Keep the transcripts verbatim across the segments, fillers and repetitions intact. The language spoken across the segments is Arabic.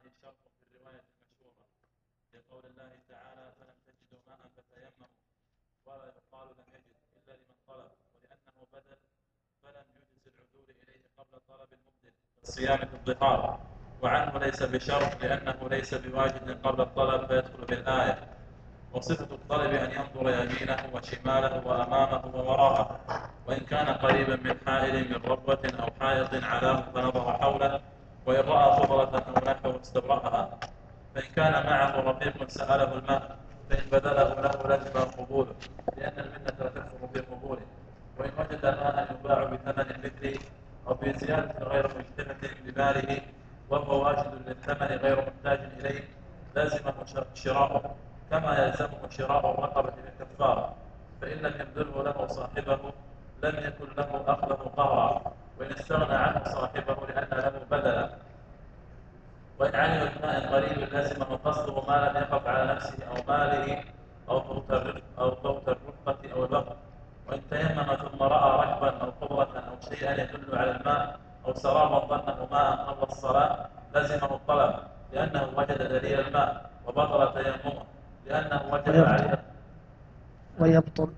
هذه شرط في الرواية المشهورة لقول الله تعالى فلم تجدوا ماء فتيمموا، ولا يقال لم يجد إلا لمن طلب، ولأنه بدل فلم يجز العدول إليه قبل طلب المبدل الصيام في الضحار، وعنه ليس بشرط لأنه ليس بواجد قبل الطلب فيدخل بالآية. وصفة الطلب أن ينظر يمينه وشماله وأمامه ووراءه، وإن كان قريبا من حائل من ربوة أو حائط علاه فنظر حوله، وإن رأى خضرة أو نحوه استبرأها، فإن كان معه رفيق سأله الماء فإن بذله له لزم قبوله، لأن المنة لا تكفر في قبوله. وإن وجد ماء يباع بثمن مثله أو بزيادة غير مجتمع بماله وهو واجد للثمن غير محتاج إليه لازمه شراؤه، كما يلزمه شراء الرقبة بالكفارة، فإن لم يبذله له صاحبه لم يكن له أخذه قهرا، وإن استغنى عنه صاحبه لأن له بدلا. وإن علم بماء قريب لازمه قصده ما لم يخف على نفسه أو ماله أو فوت أو فوت الرفقة أو الوقت. وإن تيمم ثم رأى ركبا أو قبرة أو شيئا يدل على الماء أو سرابا ظنه ماء قبل الصلاة لازمه الطلب، لأنه وجد دليل الماء، وبطل تيممه لأنه وجب ويبطل. عليه ويبطل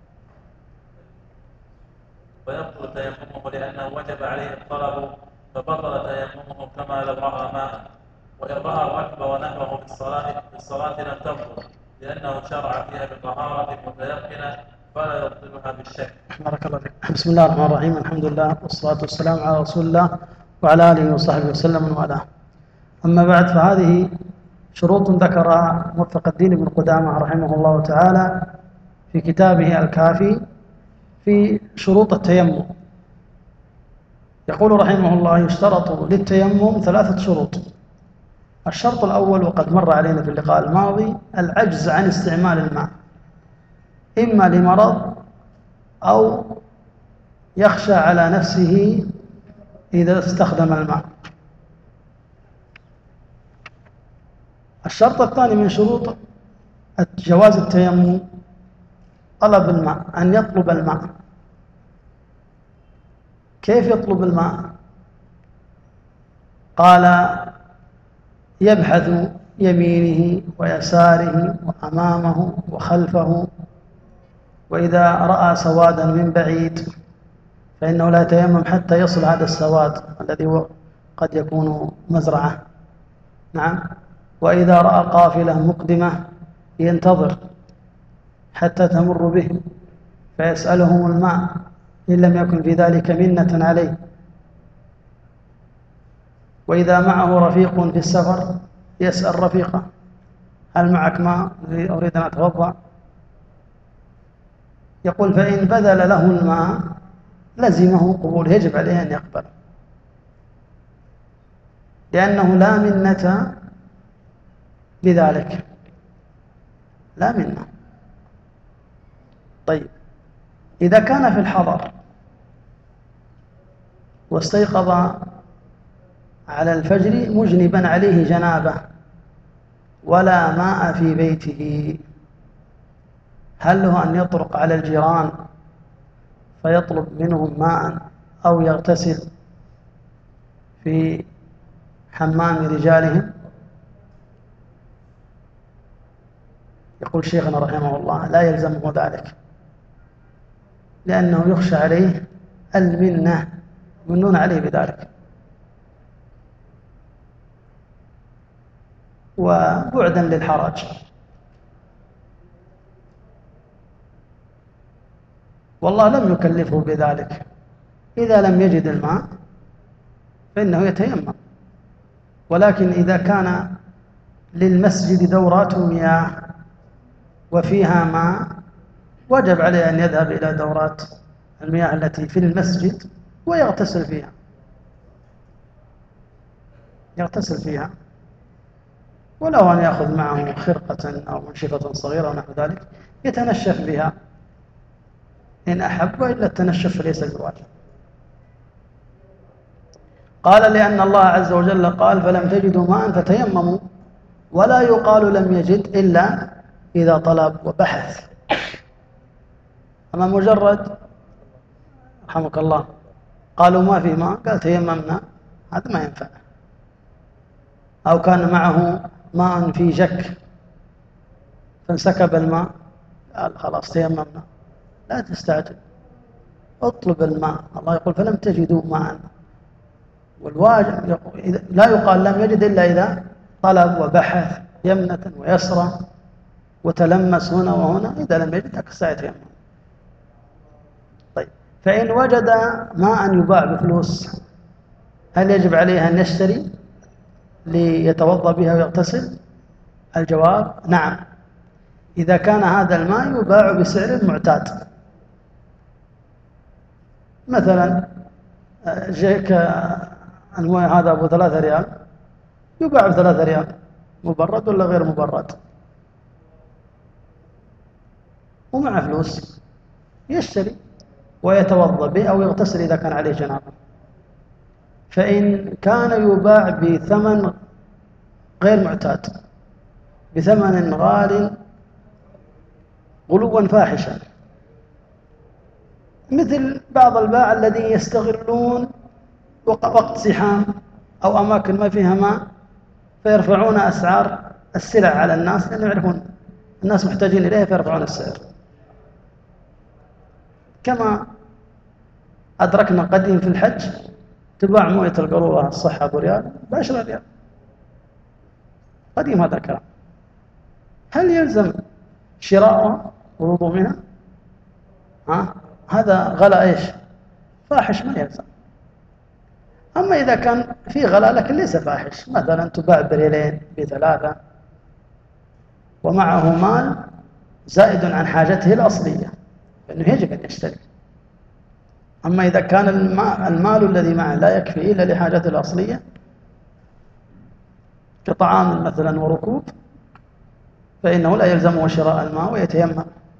ويبطل تيممه لأنه وجب عليه الطلب، فبطل تيممه كما لو رأى ماء. وإن رأى الركب ونحوه في الصلاة في الصلاة لم تبطل، لأنه شرع فيها بطهارة متيقنة فلا يبطلها بالشك. بارك الله فيك. بسم الله الرحمن الرحيم، الحمد لله والصلاة والسلام على رسول الله وعلى آله وصحبه وسلم وعلاه. أما بعد، فهذه شروط ذكرها موفق الدين بن قدامة رحمه الله تعالى في كتابه الكافي في شروط التيمم. يقول رحمه الله: يشترط للتيمم ثلاثة شروط. الشرط الأول، وقد مر علينا في اللقاء الماضي، العجز عن استعمال الماء، إما لمرض أو يخشى على نفسه إذا استخدم الماء. الشرط الثاني من شروط جواز التيمم طلب الماء، أن يطلب الماء. كيف يطلب الماء؟ قال: يبحث يمينه ويساره وأمامه وخلفه، وإذا رأى سوادا من بعيد فإنه لا يتيمم حتى يصل هذا السواد الذي هو قد يكون مزرعة. نعم. وإذا رأى قافلة مقدمة ينتظر حتى تمر به فيسألهم الماء إن لم يكن في ذلك منة عليه. وإذا معه رفيق في السفر يسأل رفيقه: هل معك ماء؟ أريد أن أتوضأ. يقول: فإن بذل له الماء لزمه قبول، يجب عليه أن يقبل، لأنه لا منة بذلك، لا منة. طيب، إذا كان في الحضر واستيقظ على الفجر مجنبا عليه جنابه ولا ماء في بيته، هل له أن يطرق على الجيران فيطلب منهم ماء أو يغتسل في حمام رجالهم؟ يقول شيخنا رحمه الله: لا يلزمه ذلك، لأنه يخشى عليه المنة، يمنون عليه بذلك، وبعدا للحرج. والله لم يكلفه بذلك. إذا لم يجد الماء فإنه يتيمم، ولكن إذا كان للمسجد دورات مياه وفيها ماء وجب عليه أن يذهب إلى دورات المياه التي في المسجد ويغتسل فيها، يغتسل فيها، ولو أن يأخذ معه خرقة أو منشفة صغيرة ونحو ذلك يتنشف بها إن أحب، وإلا التنشف ليس بواجب. قال: لأن الله عز وجل قال: فلم تجدوا ماء فتيمموا، ولا يقال لم يجد إلا إذا طلب وبحث. أما مجرد رحمك الله قالوا ما في ماء، قال تيممنا، هذا ما ينفع، أو كان معه ماء في جك فانسكب الماء، قال خلاص تيممنا. لا تستعجل، اطلب الماء. الله يقول فلم تجدوا ماء، والواجب لا يقال لم يجد إلا إذا طلب وبحث يمنة ويسرى وتلمس هنا وهنا. إذا لم يجد أكسايت يمنة. طيب، فإن وجد ماء يباع بفلوس هل يجب عليه أن يشتري ليتوضأ بها ويغتسل؟ الجواب نعم، إذا كان هذا الماء يباع بسعر معتاد. مثلا جيك الماء هذا أبو ثلاثة ريال يباع بثلاثة ريال، مبرد ولا غير مبرد، ومع فلوس يشتري ويتوضأ به أو يغتسل إذا كان عليه جنابه. فإن كان يباع بثمن غير معتاد، بثمن غال غلوا فاحشا، مثل بعض الباعة الذين يستغلون وقت زحام أو أماكن ما فيها ماء فيرفعون أسعار السلع على الناس لأنهم يعرفون الناس محتاجين إليها فيرفعون السعر. كما أدركنا قديم في الحج تباع موية القارورة الصحة أبو ريال بعشرة ريال، قديم هذا الكلام. هل يلزم شراؤها والوضوء منها؟ ها؟ هذا غلا إيش؟ فاحش، ما يلزم. أما إذا كان في غلا لكن ليس فاحش، مثلا تباع بريلين بثلاثة ومعه مال زائد عن حاجته الأصلية فإنه يجب أن يشتري. أما إذا كان المال الذي معه لا يكفي إلا لحاجته الأصلية كطعام مثلا وركوب فإنه لا يلزمه شراء الماء ويتيمم.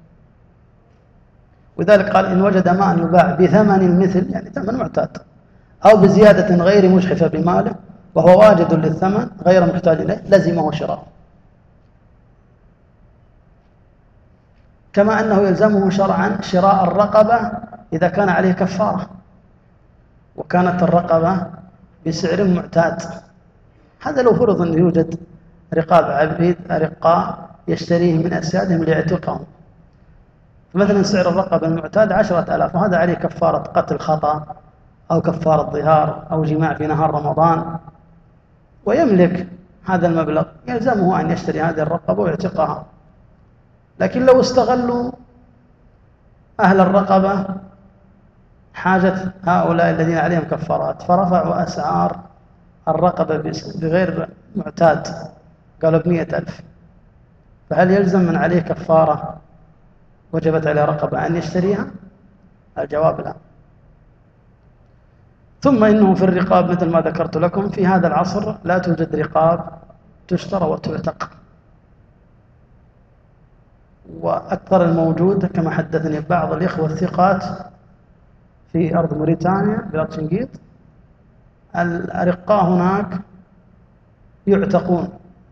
وذلك قال إن وجد ماء يباع بثمن المثل، يعني ثمن معتاد، أو بزيادة غير مجحفة بماله وهو واجد للثمن غير محتاج إليه لزمه شراءه. كما أنه يلزمه شرعا شراء الرقبة إذا كان عليه كفارة وكانت الرقبة بسعر معتاد. هذا لو فرض أنه يوجد رقاب عبيد رقاء يشتريه من أسيادهم ليعتقهم، فمثلا سعر الرقبة المعتاد عشرة آلاف وهذا عليه كفارة قتل خطأ أو كفارة ظهار أو جماع في نهار رمضان ويملك هذا المبلغ، يلزمه أن يشتري هذه الرقبة ويعتقها. لكن لو استغلوا أهل الرقبة حاجة هؤلاء الذين عليهم كفارات فرفعوا أسعار الرقبة بغير معتاد، قالوا بمئة ألف، فهل يلزم من عليه كفارة وجبت عليه رقبة أن يشتريها؟ الجواب لا. ثم إنه في الرقاب مثل ما ذكرت لكم في هذا العصر لا توجد رقاب تشترى وتعتق، وأكثر الموجود كما حدثني بعض الإخوة الثقات في أرض موريتانيا بلاد شنقيط الأرقاء هناك يعتقون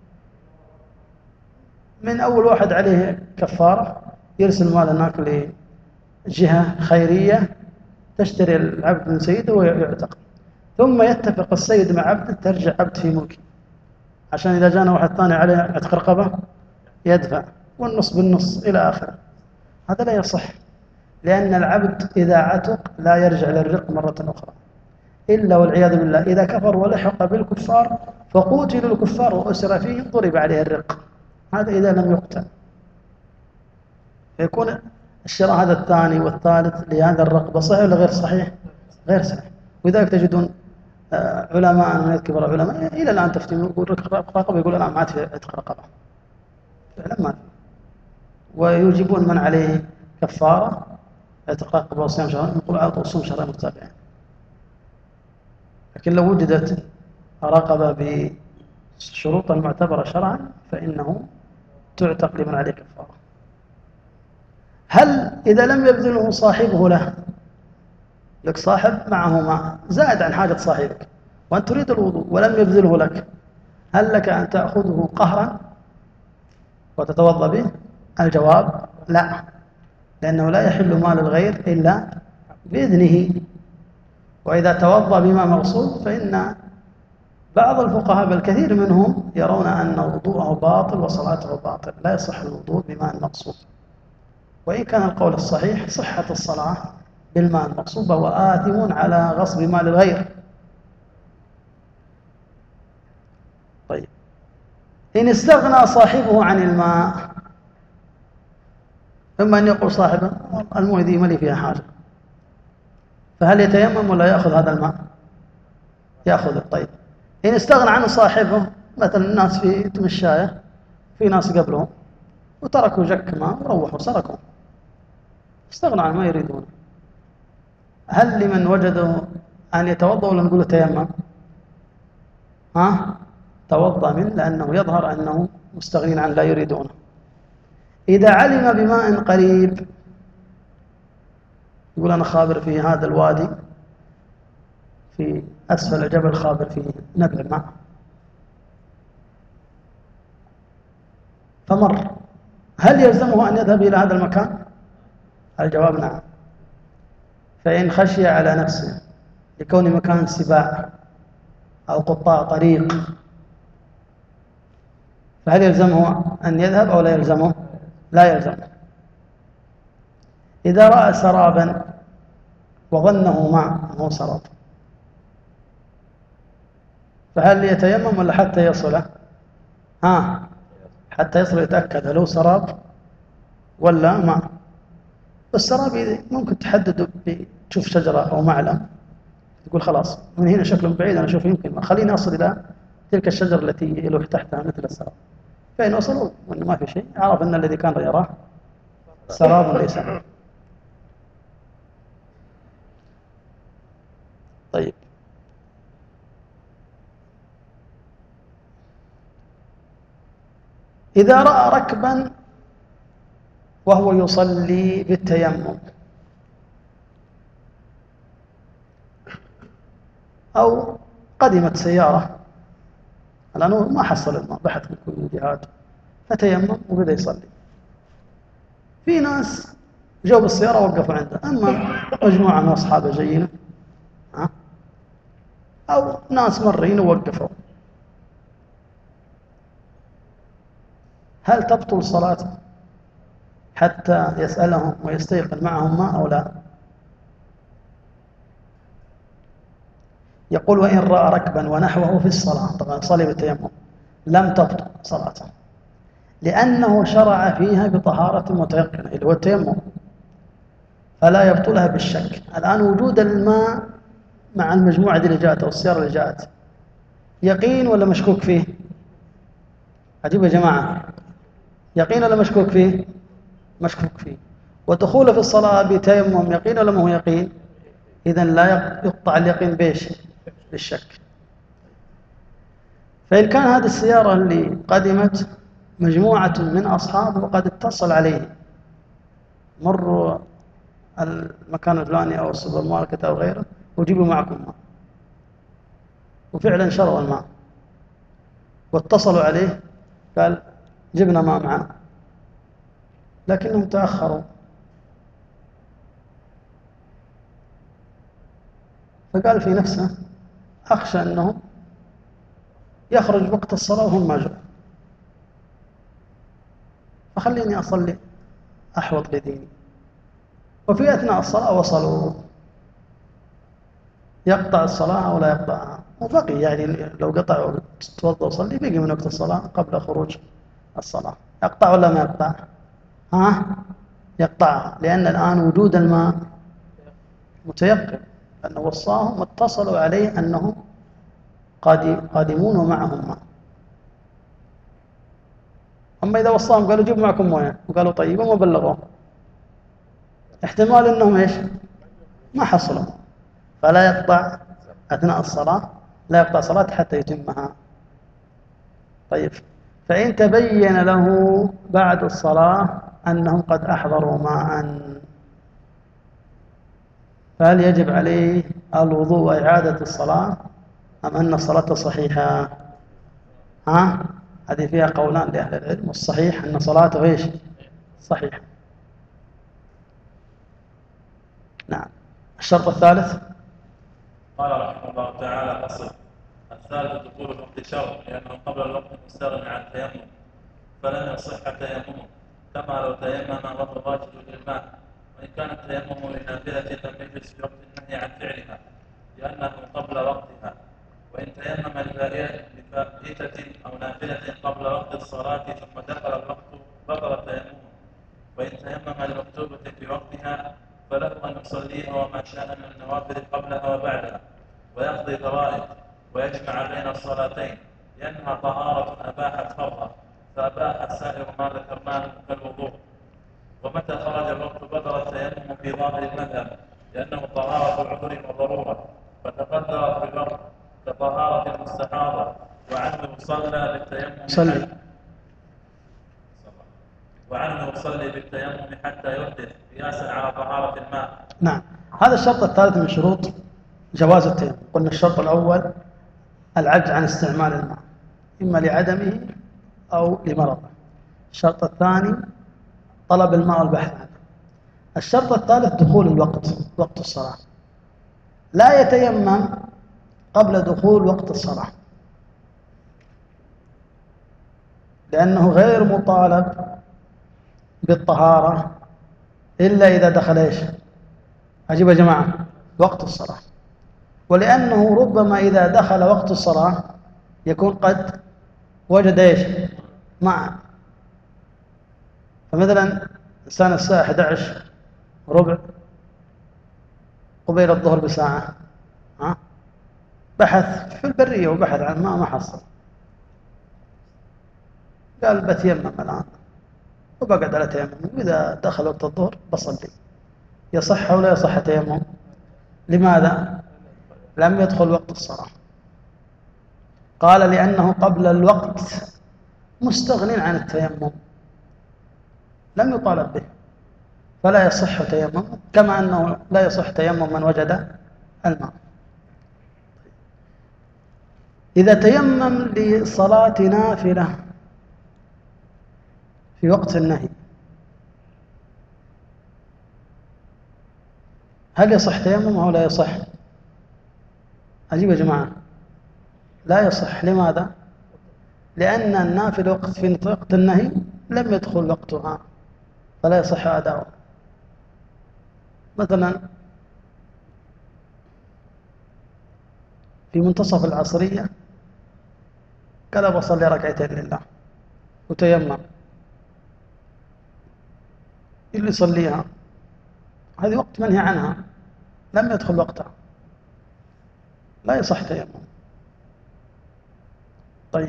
من أول واحد عليه كفارة يرسل مال هناك لجهة خيرية تشتري العبد من سيده ويعتق، ثم يتفق السيد مع عبده ترجع عبد في ملكه عشان إذا جانا واحد ثاني عليه عتق رقبة يدفع والنص بالنص إلى آخره. هذا لا يصح، لأن العبد إذا عتق لا يرجع للرق مرة أخرى إلا والعياذ بالله إذا كفر ولحق بالكفار فقوتلوا الكفار وأسر فيهم ضرب عليه الرق، هذا إذا لم يقتل. فيكون الشراء هذا الثاني والثالث لهذا الرقبة صحيح ولا غير صحيح؟ غير صحيح. ولذلك تجدون علماء من كبار العلماء إلى الآن تفتون يقول رقبة يقول الآن ما عاد في عتق رقبة فعلا ما، ويجيبون من عليه كفارة عتق رقبة وصيام شهرين يقول على طول صوم شهرين متتابعين. لكن لو وجدت رقبة بشروط المعتبرة شرعا فإنه تعتق لمن عليه كفارة. هل إذا لم يبذله صاحبه له، لك صاحب معه ماء زائد عن حاجة صاحبك وأنت تريد الوضوء ولم يبذله لك، هل لك أن تأخذه قهرا وتتوضأ به؟ الجواب لا، لأنه لا يحل مال الغير إلا بإذنه، وإذا توضأ بما مغصوب فإن بعض الفقهاء بل كثير منهم يرون أن وضوءه باطل وصلاته باطل، لا يصح الوضوء بماء مغصوب. وإن كان القول الصحيح صحة الصلاة بالماء المغصوب، وهو آثم على غصب مال الغير. طيب، إن استغنى صاحبه عن الماء، إما أن يقول صاحبه المويه دي ملي فيها حاجة، فهل يتيمم ولا يأخذ هذا الماء؟ يأخذه. طيب، إن استغنى عنه صاحبه، مثلا الناس في تمشاية، في ناس قبلهم وتركوا جك ماء وروحوا سرقوا، استغنى عنه ما يريدونه، هل لمن وجدوا أن يتوضأ ولا نقول تيمم؟ ها؟ توضأ منه، لأنه يظهر أنه مستغنين عن لا يريدونه. إذا علم بماء قريب، يقول أنا خابر في هذا الوادي في أسفل الجبل، خابر في نبع ماء، فمر، هل يلزمه أن يذهب إلى هذا المكان؟ الجواب نعم. فإن خشي على نفسه لكون مكان سباع أو قطاع طريق، فهل يلزمه أن يذهب أو لا يلزمه؟ لا يلزمه. إذا رأى سرابا وظنه ماء هو سراب، فهل يتيمم ولا حتى يصله؟ ها، حتى يصل يتأكد هل هو سراب ولا ماء. والسراب ممكن تحدده بتشوف شجرة أو معلم، تقول خلاص من هنا شكله بعيد، أنا أشوف يمكن خليني أصل إلى تلك الشجرة التي يلوح تحتها مثل السراب. فإن وصلوا وأنه ما في شيء، عرف أن الذي كان يراه سراب ليس. طيب، إذا رأى ركبا وهو يصلي بالتيمم، أو قدمت سيارة الآن ما حصل الماء، بحث من كل الجهات فتيمم وبدأ يصلي، في ناس جو بالسيارة وقفوا عنده، أما مجموعة من أصحابه جايين أو ناس مرين ووقفوا، هل تبطل صلاته حتى يسألهم ويستيقن معهم ماء أو لا؟ يقول وإن رأى ركبا ونحوه في الصلاة، طبعا صلي بالتيمم، لم تبطل صلاته، لأنه شرع فيها بطهارة متيقنة اللي هو التيمم، فلا يبطلها بالشك. الآن وجود الماء مع المجموعة اللي جاءت أو السيارة اللي جاءت يقين ولا مشكوك فيه؟ عجيب يا جماعة، يقين ولا مشكوك فيه؟ مشكوك فيه. ودخوله في الصلاة بتيمم يقين ولا ما هو يقين؟ إذن لا يقطع اليقين بيش؟ بالشك. فإن كان هذه السيارة اللي قدمت مجموعة من أصحابه وقد اتصل عليه مروا المكان الفلاني أو السوبر ماركت أو غيره وجيبوا معكم ماء، وفعلا شروا الماء واتصلوا عليه قال جبنا ماء معنا، لكنهم تأخروا، فقال في نفسه أخشى أنهم يخرج وقت الصلاة وهم ما جاءوا، فخليني أصلي أحوط لديني. وفي أثناء الصلاة وصلوا، يقطع الصلاة أو لا يقطعها؟ وبقي يعني لو قطع وتوضأ وصلي بقي من وقت الصلاة قبل خروج الصلاة، يقطع ولا ما يقطع؟ ها؟ يقطعها، لأن الآن وجود الماء متيقن، لأنه وصاهم واتصلوا عليه أنهم قادمون ومعهم ماء. أما إذا وصاهم قالوا جيبوا معكم مويه وقالوا طيب وما بلغوا، احتمال أنهم إيش؟ ما حصلوا، فلا يقطع أثناء الصلاة، لا يقطع صلاة حتى يتمها. طيب، فإن تبين له بعد الصلاة أنهم قد أحضروا ماء، فهل يجب عليه الوضوء وإعادة الصلاة أم أن الصلاة صحيحة؟ ها؟ هذه فيها قولان لأهل العلم، والصحيح أن صلاته إيش؟ صحيحة. نعم. الشرط الثالث قال رحمه الله تعالى فصل الثالث دخول الوقت شرط لأنه قبل الوقت مستغني عن التيمم فلن يصح تيممه كما لو تيمم وهو واجد للماء، وإن كان التيمم لنافلة لم يجلس في وقت النهي عن فعلها لأنه قبل وقتها، وإن تيمم لفائتة أو نافلة قبل وقت الصلاة ثم دخل الوقت بطل تيممه، وإن تيمم لمكتوبة في وقتها فله أن يصليها وما شاء من النوافل قبلها وبعدها ويقضي فرائض ويجمع بين الصلاتين لأنها طهارة أباحت فرضا فأباحت سائر ما ذكرناه كالوضوء. ومتى خرج الوقت بطل التيمم في ظاهر المذهب لأنه طهارة عذر وضرورة فتقدرت بالوقت كطهارة المستحاضة، وعنه صلى بالتيمم صلي وعنه يصلي بالتيمم حتى يحدث قياسا على طهارة الماء. نعم. هذا الشرط الثالث من شروط جواز التيمم. قلنا الشرط الأول العجز عن استعمال الماء إما لعدمه أو لمرضه. الشرط الثاني طلب الماء والبحث عنه. الشرط الثالث دخول الوقت، وقت الصلاة. لا يتيمم قبل دخول وقت الصلاة لأنه غير مطالب بالطهارة إلا إذا دخل إيش؟ عجيب يا جماعة، وقت الصلاة. ولأنه ربما إذا دخل وقت الصلاة يكون قد وجد إيش؟ ماء. فمثلا إنسان الساعة أحد عشر ربع قبيل الظهر بساعة ها؟ بحث في البرية وبحث عن ماء ما حصل، قال بتيمم الآن وبقعد على تيمم، وإذا دخل وقت الظهر بصلي. يصح أو لا يصح تيمم؟ لماذا؟ لم يدخل وقت الصلاة. قال لأنه قبل الوقت مستغن عن التيمم لم يطالب به فلا يصح تيمم، كما أنه لا يصح تيمم من وجد الماء. إذا تيمم لصلاة نافلة في وقت النهي هل يصح تيمم أو لا يصح؟ عجيب يا جماعة، لا يصح. لماذا؟ لأن النافلة وقت في وقت النهي لم يدخل وقتها فلا يصح أداؤه. مثلا في منتصف العصرية قال بصلي ركعتين لله وتيمم، اللي يصليها هذه وقت منهي عنها لم يدخل وقتها لا يصح تيمم. طيب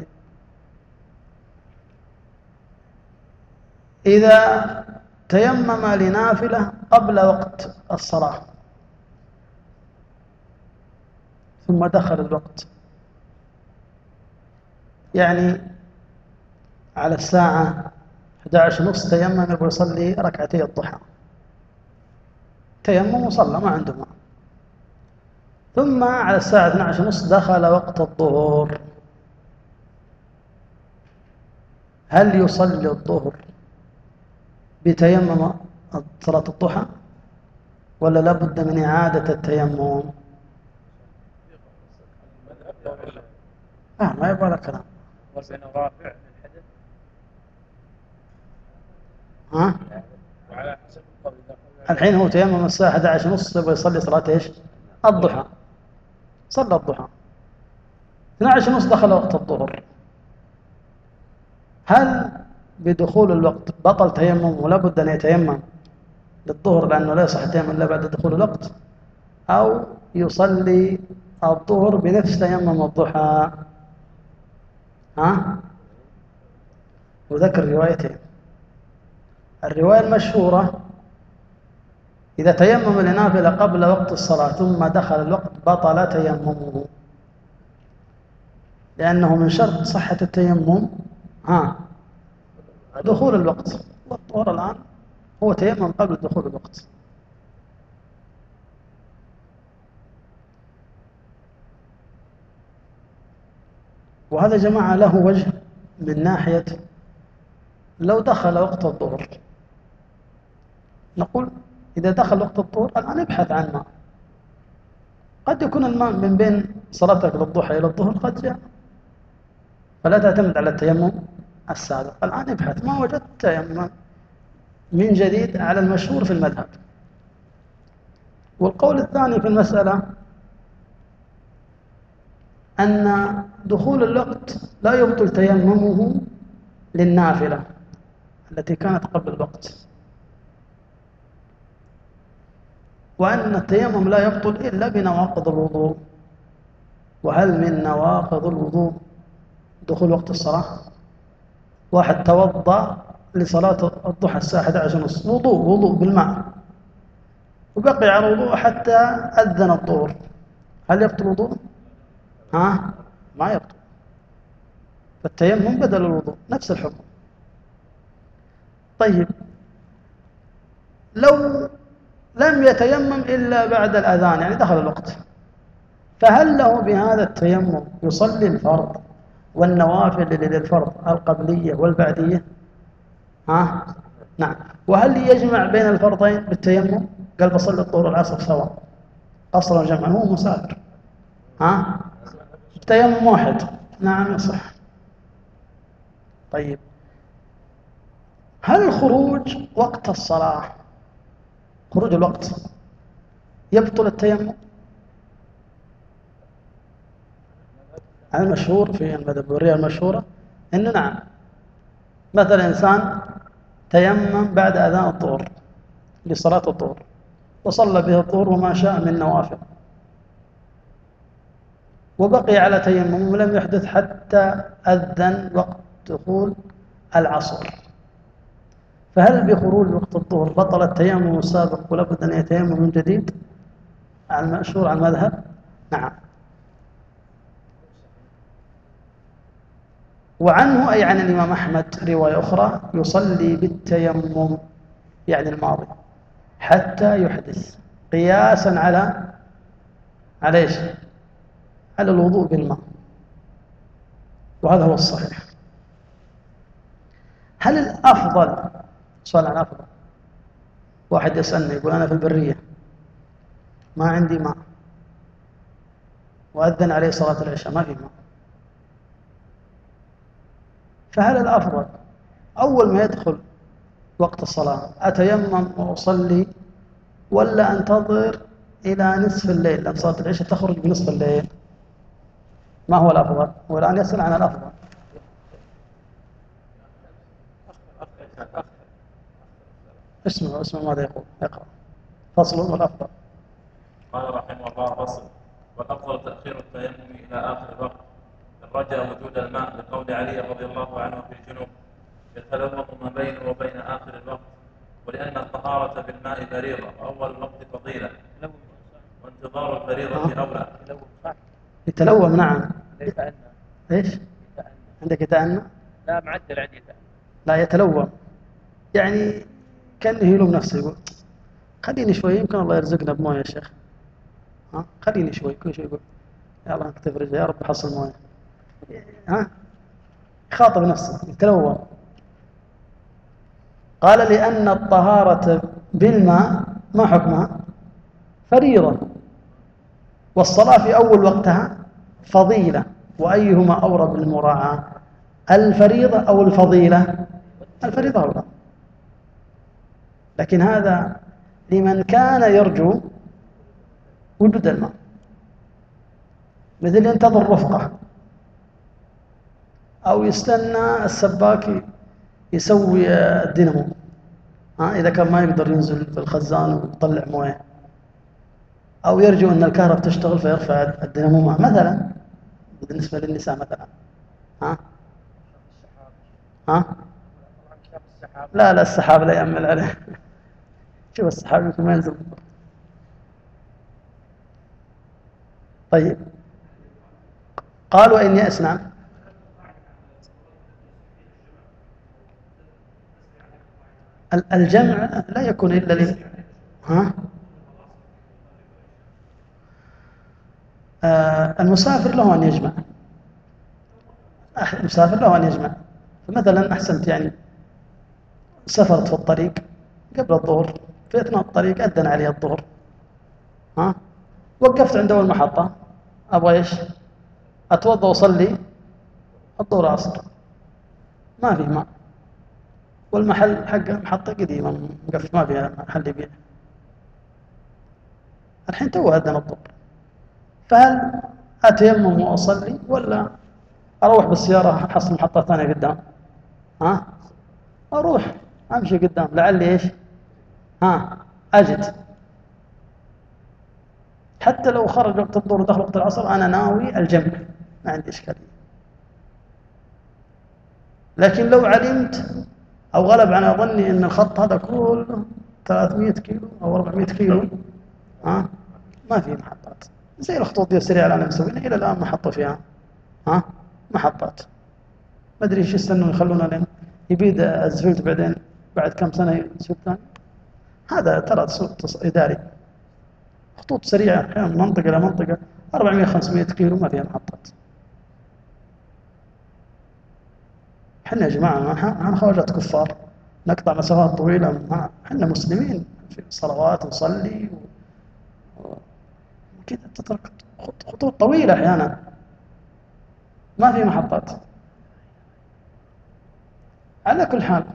إذا تيمم لنافلة قبل وقت الصلاة ثم دخل الوقت، يعني على الساعة أحد عشر ونصف تيمم يبغى يصلي ركعتي الضحى، تيمم وصلى ما عنده ماء، ثم على الساعة اثنتي عشرة ونصف دخل وقت الظهر، هل يصلي الظهر بتيمم صلاة الضحى ولا لا بد من إعادة التيمم؟ آه ما يبغى لك كلام. ها؟ الحين هو تيمم الساعة أحد عشر ونصف يبغى يصلي صلاة إيش؟ الضحى، صلى الضحى اثنتي عشرة ونصف دخل وقت الظهر، هل بدخول الوقت بطل تيمم ولا بد أن يتيمم للظهر لأنه لا يصح التيمم إلا بعد دخول الوقت، أو يصلي الظهر بنفس تيمم الضحى؟ ها؟ وذكر روايتين. الرواية المشهورة إذا تيمم لنافلة قبل وقت الصلاة ثم دخل الوقت بطل تيممه، لأنه من شرط صحة التيمم ها دخول الوقت، والظهر الآن هو تيمم قبل دخول الوقت. وهذا جماعة له وجه من ناحية لو دخل وقت الظهر، نقول إذا دخل وقت الظهر الآن ابحث عن ماء، قد يكون الماء من بين صلاتك للضحى إلى الظهر قد جاء، فلا تعتمد على التيمم السابق. الآن ابحث ما وجدت تيمم من جديد على المشهور في المذهب. والقول الثاني في المسألة أن دخول الوقت لا يبطل تيممه للنافلة التي كانت قبل الوقت، وأن التيمم لا يبطل إلا بنواقض الوضوء. وهل من نواقض الوضوء دخول وقت الصلاة؟ واحد توضأ لصلاة الضحى الساعة أحد عشر ونصف، وضوء وضوء بالماء، وبقي على الوضوء حتى أذن الظهر، هل يبطل وضوء؟ ها؟ ما يبطل. فالتيمم بدل الوضوء نفس الحكم. طيب لو لم يتيمم إلا بعد الأذان، يعني دخل الوقت، فهل له بهذا التيمم يصلي الفرض والنوافل للفرض القبلية والبعدية؟ ها؟ نعم. وهل يجمع بين الفرضين بالتيمم؟ قال بصلي الظهر والعصر سوا قصرا وجمعا، هو مسافر. ها؟ التيمم واحد. نعم يصح. طيب هل الخروج وقت الصلاة، خروج الوقت، يبطل التيمم؟ المشهور في المذهبية المشهورة إنه نعم. مثلا إنسان تيمم بعد أذان الظهر لصلاة الظهر وصلى به الظهر وما شاء من نوافل، وبقي على تيمم ولم يحدث حتى أذن وقت دخول العصر، فهل بخروج وقت الظهر بطل التيمم السابق ولابد أن يتيمم من جديد على المشهور عن المذهب؟ نعم. وعنه أي عن الإمام أحمد رواية أخرى يصلي بالتيمم يعني الماضي حتى يحدث، قياسا على على ايش؟ على الوضوء بالماء، وهذا هو الصحيح. هل الأفضل، سؤال عن أفضل، واحد يسألني يقول أنا في البرية ما عندي ماء وأذن عليه صلاة العشاء ما في ماء، فهل الأفضل أول ما يدخل وقت الصلاة أتيمم وأصلي، ولا أنتظر إلى نصف الليل لأن صلاة العشاء تخرج بنصف الليل؟ ما هو الأفضل؟ والآن يسأل عن الأفضل. اسمه اسمه ماذا يقول؟ اقرأ. فصل والأفضل. قال رحمه الله فصل: والأفضل تأخير التيمم إلى آخر الوقت إن رجا وجود الماء، لقول علي رضي الله عنه في الجنوب يتلوث ما بينه وبين آخر الوقت، ولأن الطهارة بالماء فريضة وأول الوقت فضيلة، وانتظار الفريضة أولى. يتلوم. نعم. ايش؟ عندك يتأنى؟ لا معدل عندي. لا يتلوم يعني كأنه يلوم نفسه، يقول خليني شوي يمكن الله يرزقنا بمويه يا شيخ، ها خليني شوي، كل شيء يقول يا الله اكتب رجلي يا رب حصل مويه، ها خاطب نفسه يتلوم. قال لأن الطهارة بالماء ما حكمها؟ فريضة، والصلاة في أول وقتها فضيلة، وأيهما أورى بالمراعاة، الفريضة أو الفضيلة؟ الفريضة أولى. لكن هذا لمن كان يرجو وجود الماء، مثل ينتظر رفقة أو يستنى السباك يسوي الدينامو، ها إذا كان ما يقدر ينزل في الخزان ويطلع مويه، أو يرجو أن الكهرباء تشتغل فيرفع الدينامو معه مثلا، بالنسبة للنساء مثلا. ها ها لا لا السحاب لا يأمل عليه. شوف السحاب يمكن ما ينزل. طيب قال وإن يأس. نعم. الجمع لا يكون إلا لي. ها آه المسافر له أن يجمع، المسافر له أن يجمع. فمثلا أحسنت يعني سافرت في الطريق قبل الظهر، في أثناء الطريق أذن عليه الظهر، ها وقفت عند أول محطة أبغى إيش؟ أتوضأ وأصلي الظهر عصر، ما في ماء، والمحل حقه محطة قديمة مقفل ما فيها محل يبيع، الحين تو أذن الظهر، فهل أتيمم وأصلي ولا أروح بالسيارة أحصل محطة ثانية قدام؟ ها؟ أروح أمشي قدام لعلي إيش؟ ها؟ أجد، حتى لو خرج وقت الظهر ودخل وقت العصر أنا ناوي الجمع، ما عندي إشكالية. لكن لو علمت أو غلب على ظني أن الخط هذا كله ثلاثمئة كيلو أو أربعمئة كيلو، ها؟ ما في محطات زي الخطوط دي السريعة اللي أنا مسوينها إلى الآن ما حطوا فيها ها؟ محطات، ما أدري إيش يستنون يخلونا لين يبيد الزفلت بعدين بعد كم سنة يصير ثاني. هذا ترى سوق إداري، خطوط سريعة أحيانا من منطقة إلى منطقة أربعمئة خمسمئة كيلو ما فيها محطات. احنا يا جماعة ما خواجة كفار نقطع مسافات طويلة، ما احنا مسلمين في الصلوات نصلي و... كذا تترك خطوط طويلة أحيانا ما في محطات. على كل حال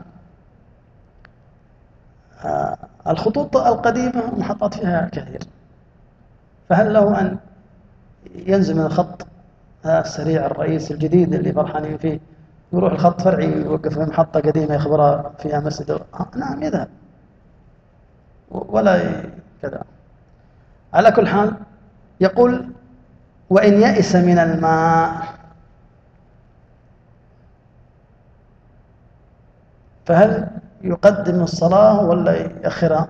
آه الخطوط القديمة محطات فيها كثير، فهل له أن ينزل من الخط السريع الرئيس الجديد اللي فرحانين فيه يروح الخط فرعي يوقف في محطة قديمة يخبرها فيها مسجد؟ آه نعم يذهب ولا كذا. على كل حال يقول وإن يئس من الماء فهل يقدم الصلاة ولا يأخرها؟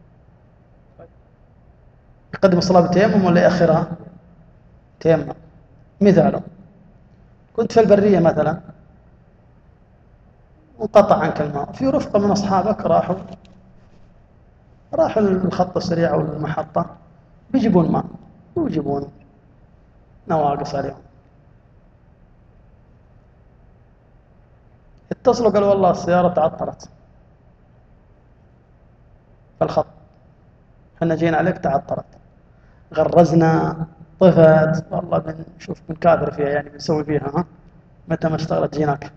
يقدم الصلاة بالتيمم ولا يأخرها؟ تيمم. مثاله كنت في البرية مثلا وانقطع عنك الماء، في رفقة من أصحابك راحوا راحوا الخط السريع أو المحطة بيجيبون ماء ويجيبون نواقص عليهم، اتصلوا قالوا والله السيارة تعطلت في الخط، احنا جينا عليك تعطلت، غرزنا طفت والله بنشوف بنكابر فيها يعني بنسوي فيها، ها متى ما اشتغلت جيناك.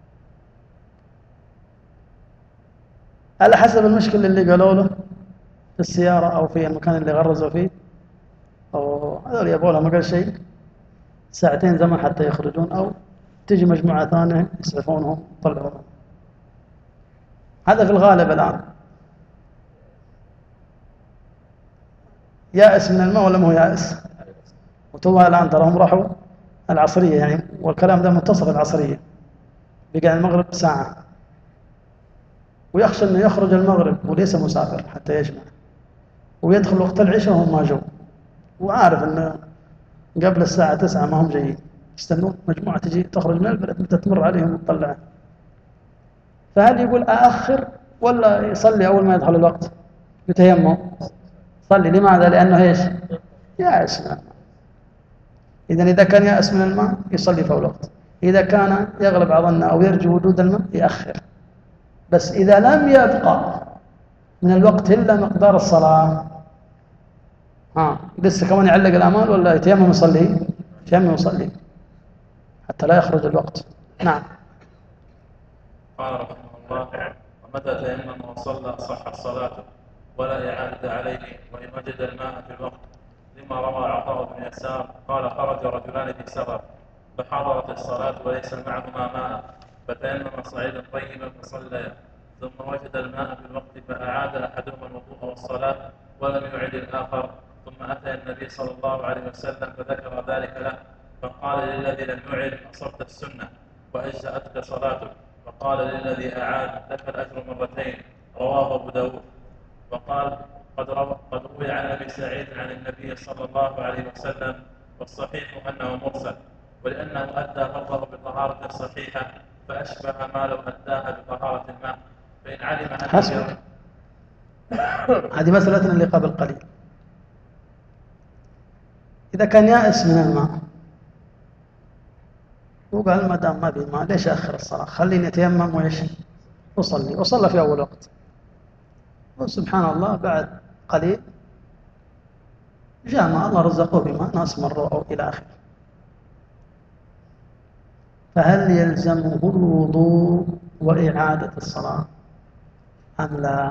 على حسب المشكلة اللي قالوا له في السيارة أو في المكان اللي غرزوا فيه، أو هذول يبغوا ما قال شيء ساعتين زمن حتى يخرجون، أو تجي مجموعة ثانية يسعفونهم يطلعونهم. هذا في الغالب الآن. يائس من الماء ولا مو يائس؟ وتوها الآن تراهم راحوا العصرية يعني، والكلام ده منتصف العصرية بقى المغرب ساعة، ويخشى أنه يخرج المغرب وليس مسافر حتى يجمع، ويدخل وقت العشاء وهم ما جو، وعارف أنه قبل الساعة تسعة ما هم جايين، يستنون مجموعة تجي تخرج من البلد متى تمر عليهم وتطلعه. فهل يقول أأخر ولا يصلي أول ما يدخل الوقت؟ يتيمم صلي. لماذا؟ لأنه إيش؟ يائس من الماء. إذن إذا كان يائس من الماء يصلي في الوقت، إذا كان يغلب على ظنه أو يرجو وجود الماء يأخر. بس إذا لم يبقى من الوقت إلا مقدار الصلاة، ها لسه كمان يعلق الأمال ولا يتيمم يصلي؟ يتيمم يصلي حتى لا يخرج الوقت. نعم. قال رحمه الله ومتى تيمم وصلى صحت صلاته ولا إعادة عليه وإن وجد الماء في الوقت، لما روى عطاء بن يسار قال خرج رجلان في سفر فحضرت الصلاة وليس معهما ماء فتيمم صعيدا طيبا فصليا، ثم وجد الماء في الوقت فأعاد أحدهما الوضوء والصلاة ولم يعد الآخر، ثم أتى النبي صلى الله عليه وسلم فذكر ذلك له، فقال للذي لم يعد أصبت السنة وأجزأتك صلاتك، وقال للذي أعاد لك الأجر مرتين، رواه أبو داود. وقال قد روى قد روي عن أبي سعيد عن النبي صلى الله عليه وسلم والصحيح أنه مرسل، ولأنه أدى فرضه بطهارة صحيحة فأشبه ما لو أداها بطهارة الماء، فإن علم أن هذه مسألتنا اللي قبل قليل. إذا كان يائس من الماء وقال ما دام ما في ماء ليش أخر الصلاة، خليني أتيمم وإيش وصلي، وصلى في أول وقت، وسبحان الله بعد قليل جامع الله رزقه بما ناس مروا أو إلى آخره. فهل يلزمه الوضوء وإعادة الصلاة أم لا؟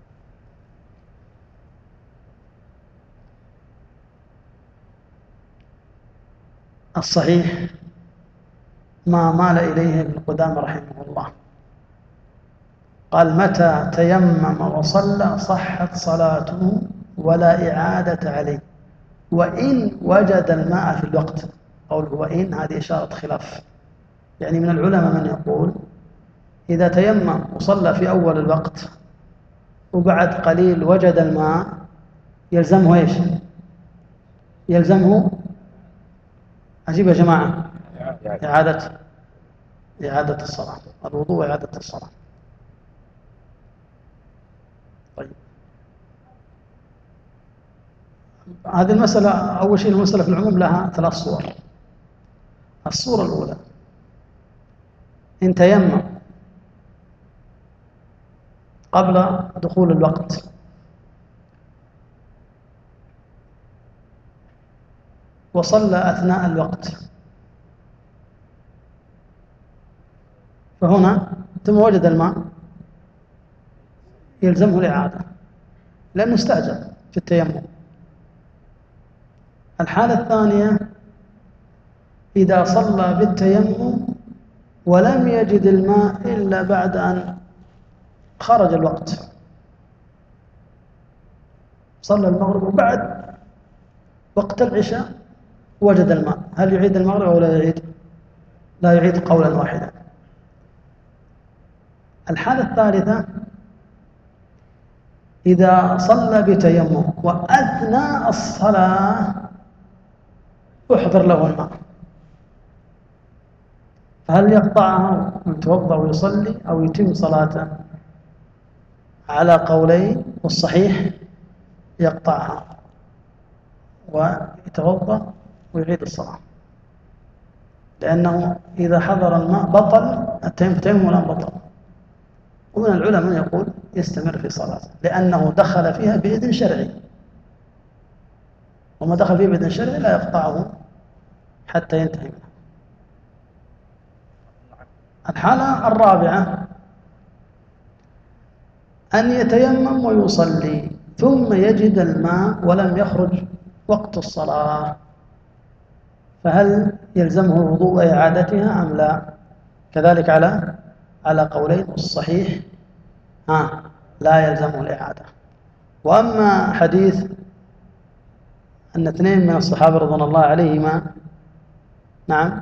الصحيح ما مال إليه ابن قدامة رحمه الله، قال متى تيمم وصلى صحت صلاته ولا إعادة عليه وإن وجد الماء في الوقت. قوله وإن هذه إشارة خلاف، يعني من العلماء من يقول إذا تيمم وصلى في أول الوقت وبعد قليل وجد الماء يلزمه إيش؟ يلزمه عجيب يا جماعة إعادة إعادة الصلاة، الوضوء وإعادة الصلاة. طيب هذه المسألة أول شيء المسألة في العموم لها ثلاث صور. الصورة الأولى إن تيمم قبل دخول الوقت وصلى أثناء الوقت، فهنا ثم وجد الماء يلزمه الإعادة لأنه استعجل في التيمم. الحالة الثانية إذا صلى بالتيمم ولم يجد الماء إلا بعد أن خرج الوقت، صلى المغرب وبعد وقت العشاء وجد الماء، هل يعيد المغرب أو لا يعيد؟ لا يعيد قولا واحدا. الحالة الثالثة إذا صلى بتيمم وأثناء الصلاة أحضر له الماء، فهل يقطعها ويتوضأ ويصلي أو يتم صلاته؟ على قولين، والصحيح يقطعها ويتوضأ ويعيد الصلاة، لأنه إذا حضر الماء بطل التيمم ولا بطل. ومن العلماء من يقول يستمر في صلاته لأنه دخل فيها بإذن شرعي، وما دخل فيه بإذن شرعي لا يقطعه حتى ينتهي منه. الحالة الرابعة أن يتيمم ويصلي ثم يجد الماء ولم يخرج وقت الصلاة، فهل يلزمه الوضوء وإعادتها أم لا؟ كذلك على على قولين، الصحيح ها لا يلزمه الإعادة. وأما حديث أن اثنين من الصحابة رضوان الله عليهما نعم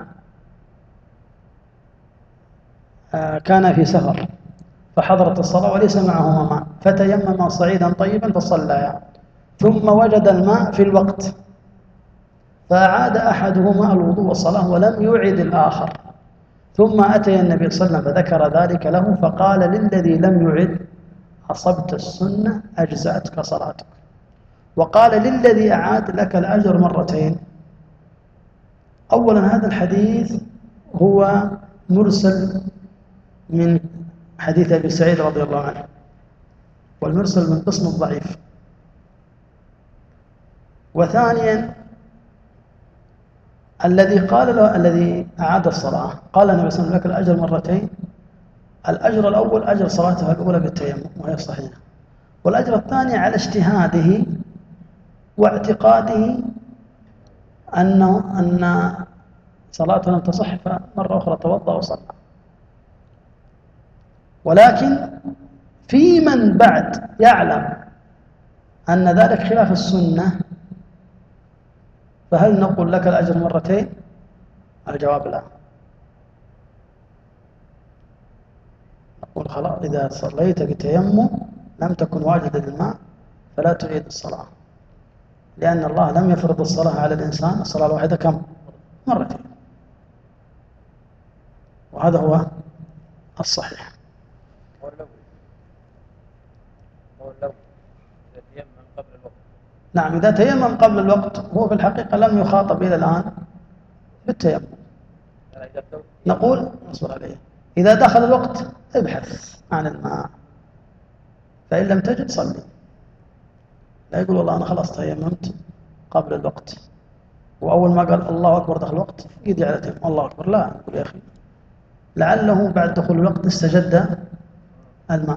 آه كان في سفر فحضرت الصلاة وليس معهما ماء فتيمم صعيدا طيبا فصليا ثم وجد الماء في الوقت فأعاد أحدهما الوضوء والصلاة ولم يعد الآخر، ثم أتي النبي صلى الله عليه وسلم فذكر ذلك له فقال للذي لم يعد أصبت السنة أجزأتك صلاتك، وقال للذي أعاد لك الأجر مرتين. أولا هذا الحديث هو مرسل من حديث أبي سعيد رضي الله عنه، والمرسل من قسم الضعيف. وثانيا الذي قال له الذي أعاد الصلاة قال النبي صلى الله عليه وسلم لك الأجر مرتين، الأجر الأول أجر صلاتها الأولى بالتيمم وهي صحيحة، والأجر الثاني على اجتهاده واعتقاده أنه أن صلاته لم تصح فمرة أخرى توضأ وصلى. ولكن في من بعد يعلم أن ذلك خلاف السنة فهل نقول لك الأجر مرتين؟ الجواب لا، نقول خلاص إذا صليت بتيمم لم تكن واجدا الماء فلا تعيد الصلاة، لأن الله لم يفرض الصلاة على الإنسان الصلاة الواحدة كم؟ مرتين، وهذا هو الصحيح. نعم إذا تيمم قبل الوقت هو في الحقيقة لم يخاطب إلى الآن بالتيمم، نقول نصبر عليه إذا دخل الوقت ابحث عن الماء فإن لم تجد صلي، لا يقول والله أنا خلاص تيممت قبل الوقت، وأول ما قال الله أكبر دخل الوقت يدعي على تيمم الله أكبر، لا يقول يا أخي لعله بعد دخول الوقت استجد الماء،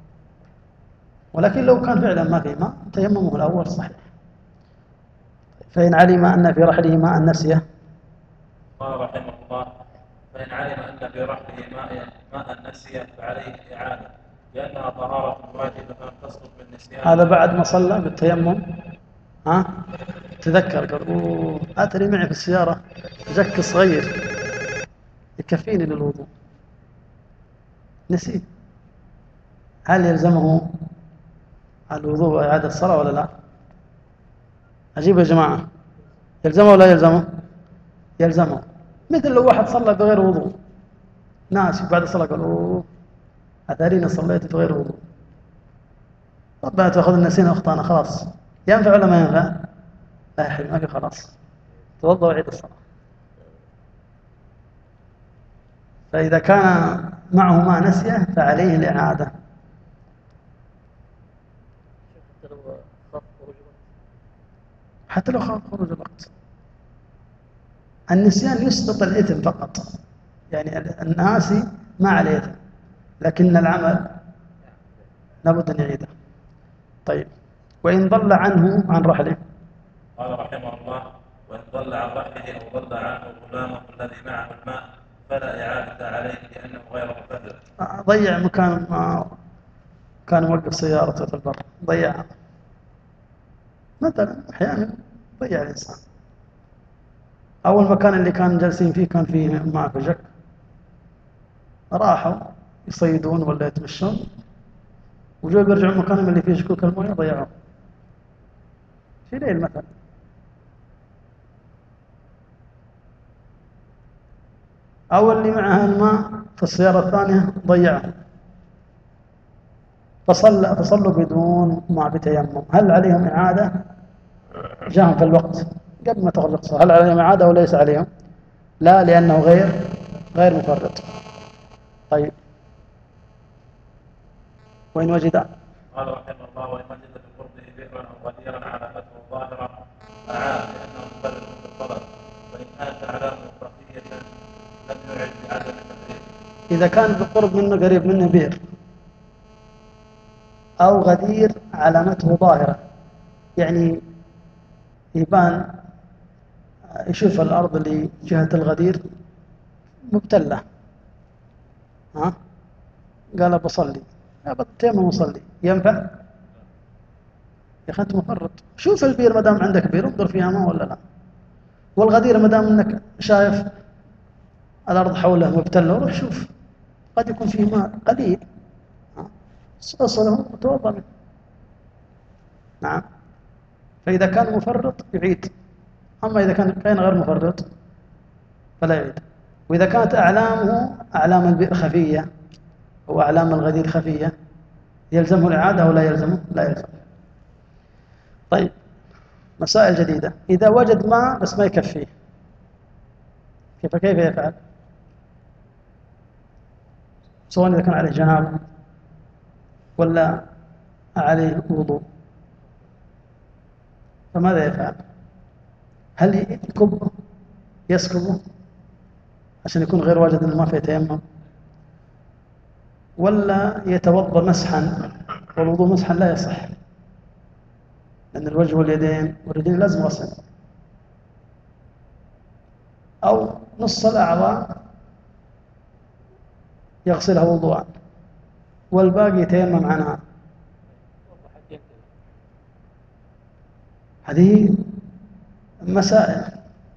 ولكن لو كان فعلا ما في ماء تيممه الأول صحيح. فإن علم أن في رحله ماء نسيه. قال رحمه الله: فإن علم أن في رحله ماء ماء نسيه فعليه الإعادة لأنها طهارة واجبة فلم تسقط بالنسيان. هذا بعد ما صلى بالتيمم ها تذكر قال أوه أتري معي في السيارة جك صغير يكفيني للوضوء، نسي، هل يلزمه الوضوء وإعادة الصلاة ولا لا؟ أجيب يا جماعة، يلزمه ولا يلزمه؟ يلزمه. مثل لو واحد صلى بغير وضوء ناسي بعد الصلاة قال أوه أتاريني صليت بغير وضوء، ربنا تأخذ نسينا أخطأنا، خلاص ينفع ولا ما ينفع؟ لا يا حبيبي ما في، خلاص توضأ وعيد الصلاة. فإذا كان معه ما نسيه فعليه الإعادة. حتى لو خاف خروج الوقت، النسيان يسقط الإثم فقط، يعني الناسي ما عليه إثم، لكن العمل لابد أن يعيده. طيب، وإن ضل عنه عن رحله. قال رحمه الله: وإن ضل عن رحله أو ضل عنه غلامه الذي معه الماء فلا إعادة عليه لأنه غير مبرر. ضيع مكان ما كان موقف سيارته في البر، ضيعها مثلا، أحيانا ضيع الإنسان. أول مكان اللي كان جالسين فيه كان فيه ماء في جك، راحوا يصيدون ولا يتمشون وجوا بيرجعوا مكانهم اللي فيه شكوك المويه ضيعوه في ليل مثلا. أو اللي معها الماء في السيارة الثانية ضيعه، فصل فصلوا بدون ماء بتيمم، هل عليهم إعادة؟ جاءهم في الوقت قبل ما تغلق الصلاة، هل عليهم إعادة أو ليس عليهم؟ لا، لأنه غير غير مفرط. طيب، وإن وجد. قال رحمه الله: وإن وجد بقربه بئرا أو غديرا علامته ظاهرة أعاد لأنه مبرر بالطلب، وإن كانت أعلامه خفية لم يعد بعدم التقريب. إذا كان بقرب منه قريب منه بئر أو غدير علامته ظاهرة، يعني يبان يشوف الأرض اللي جهة الغدير مبتلة، ها قال بصلي، بتيمم وصلي، ينفع؟ يا أخي أنت مفرط، شوف البير ما دام عندك بير انظر فيها ماء ولا لا، والغدير ما دام انك شايف الأرض حوله مبتلة روح شوف، قد يكون فيه ماء قليل اصله وتوضأ منه. نعم. فإذا كان مفرط يعيد، أما إذا كان كان غير مفرط فلا يعيد. وإذا كانت أعلامه أعلام البئر خفية أو أعلام الغدير خفية يلزمه الإعادة أو لا يلزمه؟ لا يلزمه. طيب، مسائل جديدة. إذا وجد ماء بس ما يكفيه كيف كيف يفعل؟ سواء إذا كان عليه جنابة ولا عليه وضوء، فماذا يفعل؟ هل يكبه يسكبه عشان يكون غير واجد الماء فيتيمم، ولا يتوضا مسحا؟ والوضوء مسحا لا يصح، لأن الوجه واليدين والرجلين لازم غسل، أو نص الأعضاء يغسلها وضوءا والباقي يتيمم عنها. هذه مسائل.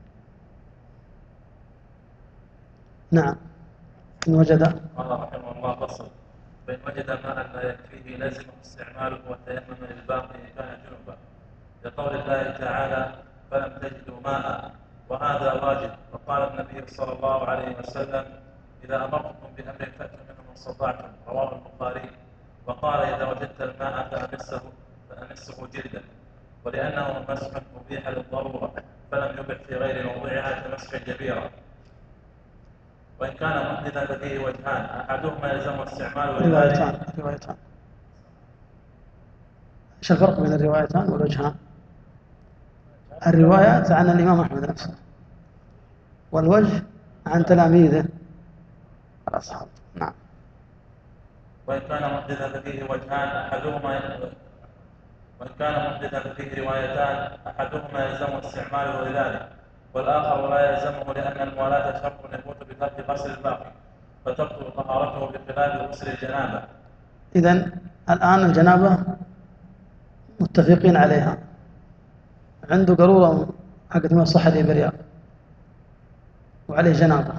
نعم. إن وجد. قال رحمه الله: فصل: فإن وجد ماء لا يكفيه لازم استعماله والتيمم للباقي إن كان جنبا، لقول الله تعالى: فلم تجدوا ماء، وهذا واجب. وقال النبي صلى الله عليه وسلم: إذا أمرتكم بأمر فأتوا منه ما استطعتم، رواه البخاري. وقال: إذا وجدت الماء فأمسه فأمسه جلدا، ولأنه مسح أبيح للضرورة فلم يبح في غير موضعها كمسح الجبيرة. وإن كان محدثا ففيه وجهان، أحدهما يلزم استعمال روايتان روايتان ايش الفرق بين الروايتان والوجهان؟ الروايات عن الإمام أحمد نفسه، والوجه عن تلاميذه الأصحاب. نعم. وإن كان محدثا ففيه وجهان أحدهما وإن كان محدثا ففيه روايتان أحدهما يلزم استعماله لذلك والآخر لا يلزمه، لأن الموالاة شرط يفوت بترك غسل الباقي فتبطل طهارته بخلاف غسل الجنابة. إذن الآن الجنابة متفقين عليها، عنده قارورة حقت من الصحة دي بريال وعليه جنابة،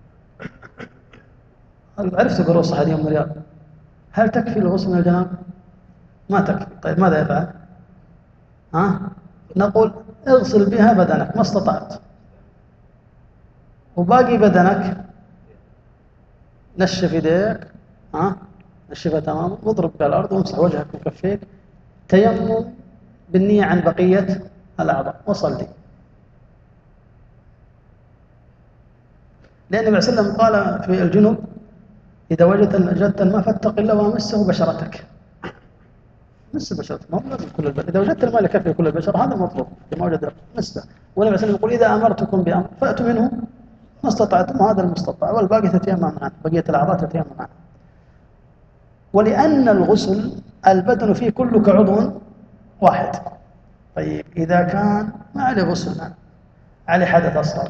عرفت قارورة الصحة دي أم ريال، هل تكفي الغسل من الجنابة؟ ما تكفي. طيب ماذا يفعل؟ ها؟ نقول اغسل بها بدنك ما استطعت، وباقي بدنك نشف يديك، ها؟ نشفها تماما واضرب بها الأرض وامسح وجهك وكفيك تيمم بالنية عن بقية الأعضاء وصلي. لأن النبي صلى الله عليه وسلم قال في الجنوب إذا وجدت الماء فاتق الله ومسه بشرتك، مس بشرتك، ما هو لازم كل البشر، إذا وجدت الماء لكفي كل البشر هذا مطلوب كما وجد مسه. والنبي صلى الله عليه وسلم يقول إذا أمرتكم بأمر فأتوا منه ما استطعتم، هذا المستطاع، والباقي تتيمم عنه، بقية الأعضاء تتيمم عنه. ولأن الغسل البدن فيه كله كعضو واحد. طيب إذا كان ما عليه غسل، عليه حدث أصغر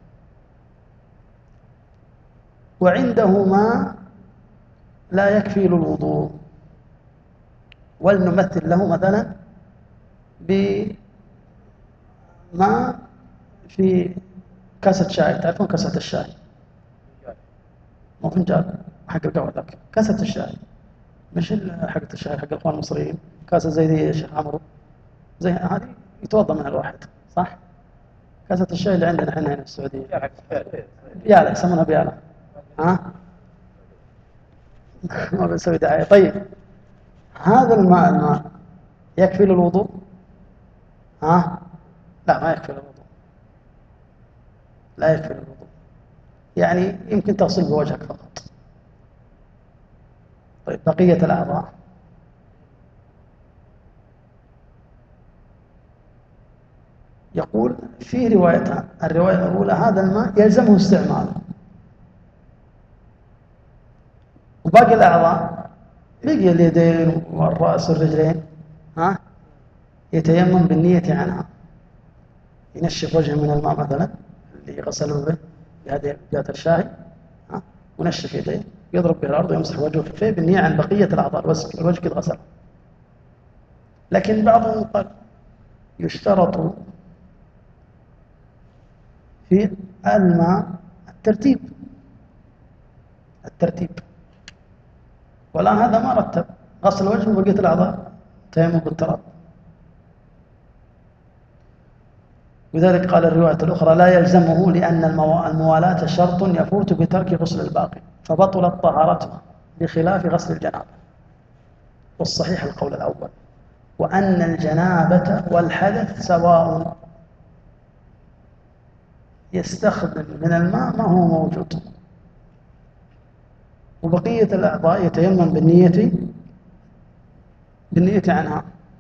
وعنده ما لا يكفي للوضوء، ولنمثل له مثلا بما في كاسة شاي، تعرفون كاسة الشاي؟ مو فنجان حق القهوة ذاك، كاسة الشاي مش حقة الشاي حق الأخوان المصريين، كاسة زي دي يا شيخ عمرو، زي هذه يتوضأ منها الواحد، صح؟ كاسة الشاي اللي عندنا احنا هنا في السعودية بيالة يسمونها بيالة، ها؟ ما بنسوي دعاية. طيب هذا الماء الماء يكفي للوضوء؟ ها؟ لا ما يكفي للوضوء، لا يكفي للوضوء، يعني يمكن تغسل بوجهك فقط. طيب بقية الأعضاء يقول في روايتان، الرواية الأولى هذا الماء يلزمه استعماله، وباقي الأعضاء بقي اليدين والرأس والرجلين ها يتيمم بالنية عنها، ينشف وجهه من الماء مثلا اللي غسله به بهذه جات الشاي، ها ونشف يديه يضرب به الأرض ويمسح وجهه كفيه بالنية عن بقية الأعضاء، الوجه قد غسل. لكن بعضهم قال يشترط في الماء الترتيب الترتيب والآن هذا ما رتب، غسل الوجه وبقية الأعضاء تيمم بالتراب. وذلك قال الرواية الأخرى لا يلزمه، لأن الموالاة شرط يفوت بترك غسل الباقي فبطلت طهارته بخلاف غسل الجنابة. والصحيح القول الأول، وأن الجنابة والحدث سواء، يستخدم من الماء ما هو موجود، وبقية الأعضاء يتيمم بالنية بالنية عنها،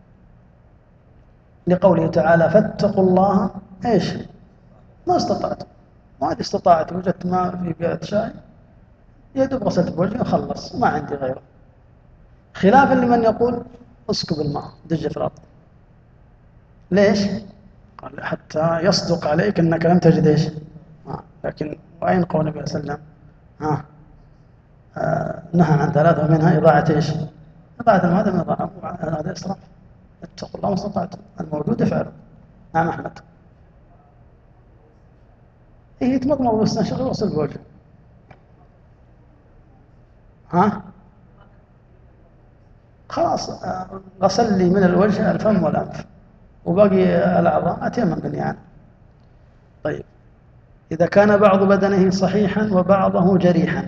لقوله تعالى فاتقوا الله ايش ما استطعت، ما عاد استطاعت وجدت ماء في بيئة شاي يدب غسلت بوجهي وخلص ما عندي غيره، خلافا لمن يقول اسكب الماء دج في الأرض. ليش؟ قال حتى يصدق عليك أنك لم تجد ايش آه. لكن وأين قول النبي صلى الله عليه وسلم آه. آه. نهى عن ثلاثة ومنها إضاعة ايش إضاعة الماء، هذا من إضاعة، هذا إسراف. اتقوا الله ما استطعتم، الموجود افعلوا. نعم أحمد. إيه يتمضمض ويستنشق ويغسل بوجهه. ها؟ خلاص غسل لي من الوجه الفم والأنف وباقي الأعضاء أتيمم بالنيان. طيب إذا كان بعض بدنه صحيحا وبعضه جريحا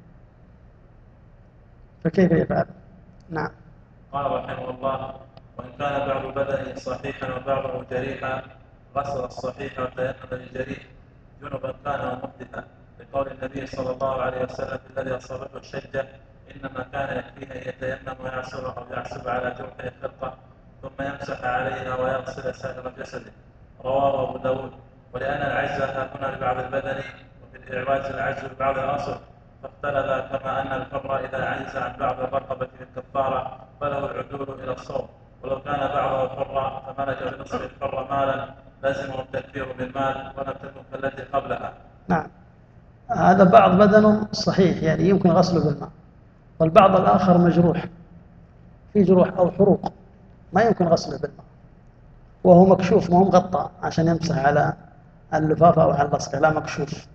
فكيف يفعل؟ نعم. قال رحمه الله وإن كان بعض بدنه صحيحا وبعضه جريحا غسل الصحيح وتيمم للجريح جنبا كان ومحدثا، لقول النبي صلى الله عليه وسلم الذي أصابته الشجة إنما كان يكفيه أن يتيمم ويعصب أو يعصب على جرحه خرقة ثم يمسح عليها ويغسل سائر جسده، رواه أبو داود. ولأن العجز ها هنا ببعض البدن وفي الإعواز العجز ببعض الأصل، فاختلف. كما أن الحر إذا عجز عن بعض الرقبة بالكفارة فله العدول إلى الصوم، ولو كان بعضه حرا فملك بنصف الحر مالا لازمه التكفير بالمال ولم تكن كالتي قبلها. نعم، هذا بعض بدنه صحيح يعني يمكن غسله بالماء، والبعض الآخر مجروح، في جروح أو حروق ما يمكن غسله بالماء، وهو مكشوف ما هو مغطى عشان يمسح على اللفافة أو على اللصقة، لا مكشوف.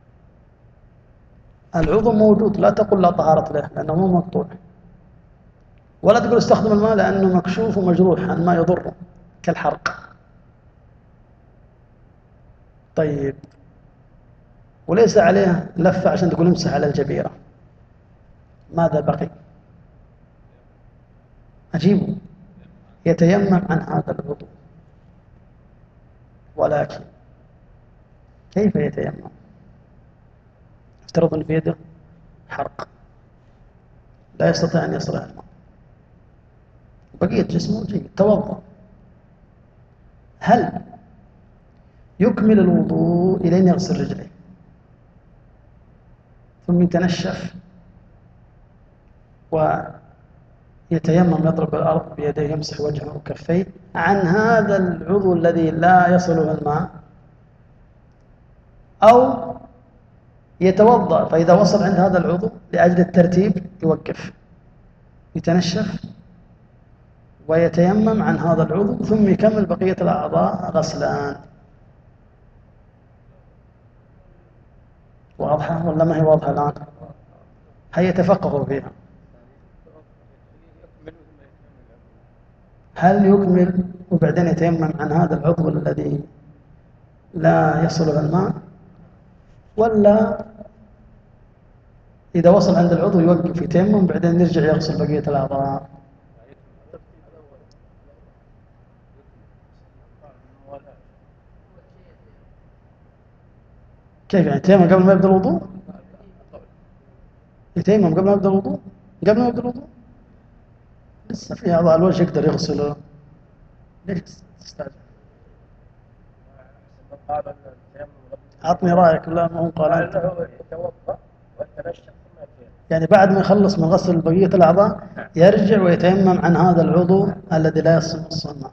العضو موجود، لا تقول لا طهارة له لأنه مو مقطوع، ولا تقول استخدم الماء لأنه مكشوف ومجروح، الماء يضره كالحرق. طيب، وليس عليه لفة عشان تقول امسح على الجبيرة، ماذا بقي؟ أجيبه، يتيمم عن هذا الوضوء. ولكن كيف يتيمم؟ افترض أن في يده حرق لا يستطيع أن يصل الماء، بقية جسمه جيد، توضأ، هل يكمل الوضوء إلى أن يغسل رجليه ثم يتنشف ويتيمم يضرب الأرض بيديه يمسح وجهه وكفيه عن هذا العضو الذي لا يصله الماء، أو يتوضأ فإذا وصل عند هذا العضو لأجل الترتيب يوقف يتنشف ويتيمم عن هذا العضو ثم يكمل بقية الأعضاء غسلان؟ واضحة ولا ما هي واضحة الآن؟ هيا تفقهوا فيها. هل يكمل وبعدين يتيمم عن هذا العضو الذي لا يصله الماء، ولا إذا وصل عند العضو يوقف يتيمم وبعدين يرجع يغسل بقية الأعضاء؟ كيف يعني يتيمم قبل ما يبدأ الوضوء؟ يتيمم قبل ما يبدأ الوضوء؟ قبل ما يبدأ الوضوء لسه في أعضاء الوجه يقدر يغسله، ليش تستعجل؟ أعطني رأيك. لا ما هو قال أنت يعني بعد ما يخلص من غسل بقية الأعضاء يرجع ويتيمم عن هذا العضو الذي لا يصل الماء.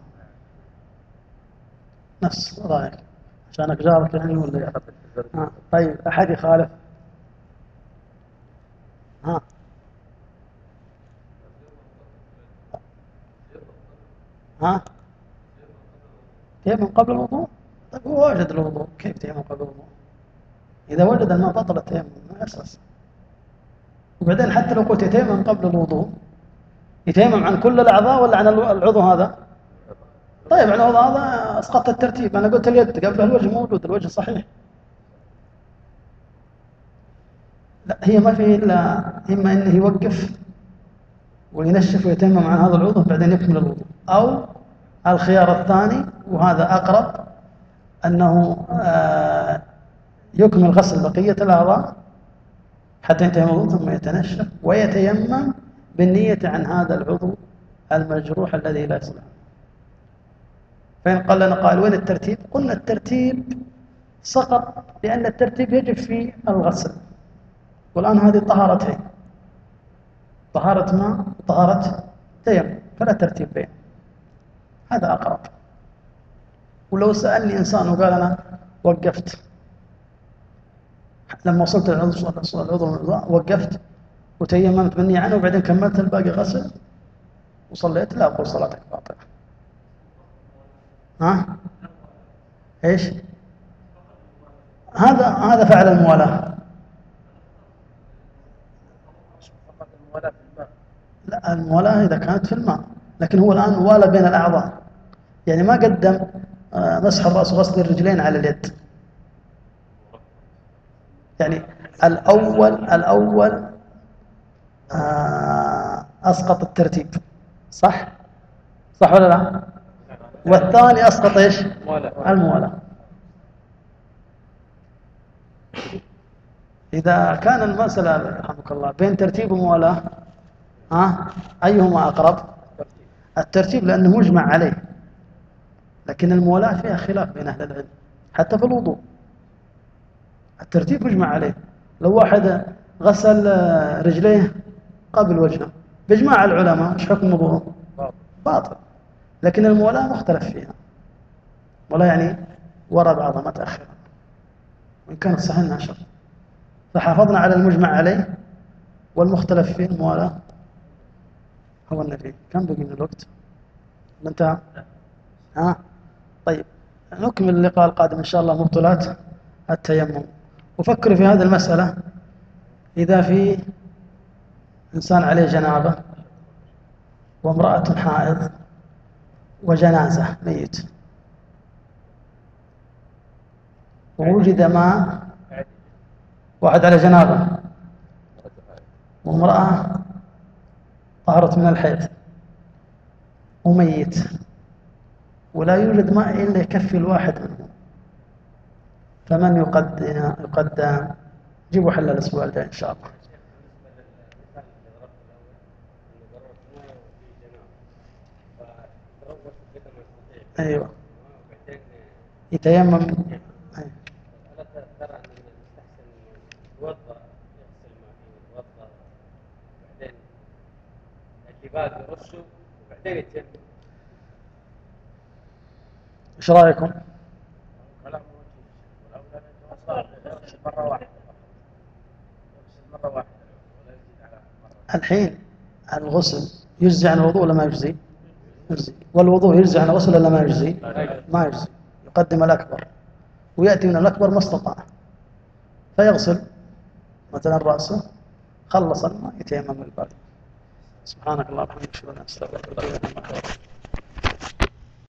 نفس رأيك عشانك جارك يعني ولا يا آه. طيب أحد يخالف؟ ها ها تيمم قبل الوضوء؟ طيب هو وجد الوضوء، كيف تيمم قبل الوضوء؟ إذا وجد الماء بطل التيمم من أساس. وبعدين حتى لو قلت يتيمم قبل الوضوء، يتيمم عن كل الأعضاء ولا عن العضو هذا؟ طيب عن العضو هذا أسقطت الترتيب، أنا قلت اليد قبل الوجه موجود، الوجه صحيح. لا هي ما فيه إلا إما أنه يوقف وينشف ويتيمم عن هذا العضو بعدين يكمل الوضوء، أو الخيار الثاني وهذا أقرب أنه يكمل غسل بقية الأعضاء حتى ينتهي الوضوء ثم يتنشف ويتيمم بالنية عن هذا العضو المجروح الذي لا يصلح. فإن قال لنا قال وين الترتيب؟ قلنا الترتيب سقط لأن الترتيب يجب في الغسل، والآن هذه طهارتين، طهارة ماء وطهارة تيمم، فلا ترتيب بين، هذا أقرب. ولو سألني إنسان وقال أنا وقفت لما وصلت العضو وقفت وتيممت بالنية عنه وبعدين كملت الباقي غسل وصليت، لا أقول صلاتك باطلة. ها؟ إيش؟ هذا هذا فعل الموالاة. لا الموالاة إذا كانت في الماء، لكن هو الآن والى بين الأعضاء، يعني ما قدم مسح الرأس وغسل الرجلين على اليد. يعني الأول الأول أسقط الترتيب، صح؟ صح ولا لا؟ والثاني أسقط إيش؟ الموالاة. إذا كان المسألة رحمك الله بين ترتيب وموالاة، ها أيهما أقرب؟ الترتيب لأنه مجمع عليه، لكن الموالاة فيها خلاف بين أهل العلم حتى في الوضوء. الترتيب مجمع عليه. لو واحد غسل رجليه قبل وجهه بإجماع العلماء ايش حكم وضوءه؟ باطل. لكن الموالاة مختلف فيها، ولا يعني وراء بعضها متأخرة، وإن كانت صحيح انها شرط. فحافظنا على المجمع عليه، والمختلف فيه الموالاة هو النبي. كم بقي من الوقت؟ انتهى؟ ها؟ طيب نكمل اللقاء القادم إن شاء الله مبطلات التيمم. وفكروا في هذه المسألة: إذا في إنسان عليه جنابة وامرأة حائض وجنازة ميت ووجد ماء، واحد على جنابة وامرأة طهرت من الحيض وميت ولا يوجد ماء إلا يكفي الواحد منهم، فمن يقدم يقدم جيبوا حل الأسبوع الجاي إن شاء الله. أيوة يتيمم. أيوة. ألا ترى أن المستحسن يتوضأ يغسل ما فيه يتوضأ وبعدين اللي باقي يرشه وبعدين يتيمم؟ إيش رأيكم؟ كلام موجود، والأولى يغسل مرة واحدة، يغسل مرة واحدة ولا يزيد على مرة. الحين الغسل يجزي عن الوضوء ولا ما يجزي؟ يجزي. والوضوء يجزي عن الغسل ولا ما يجزي؟ ما يجزي. يقدم الأكبر ويأتي من الأكبر ما استطاع، فيغسل مثلا رأسه، خلص الماء يتيمم الباقي. سبحانك اللهم وبحمدك اشهد ان لا اله الا انت استغفرك واتوب اليك.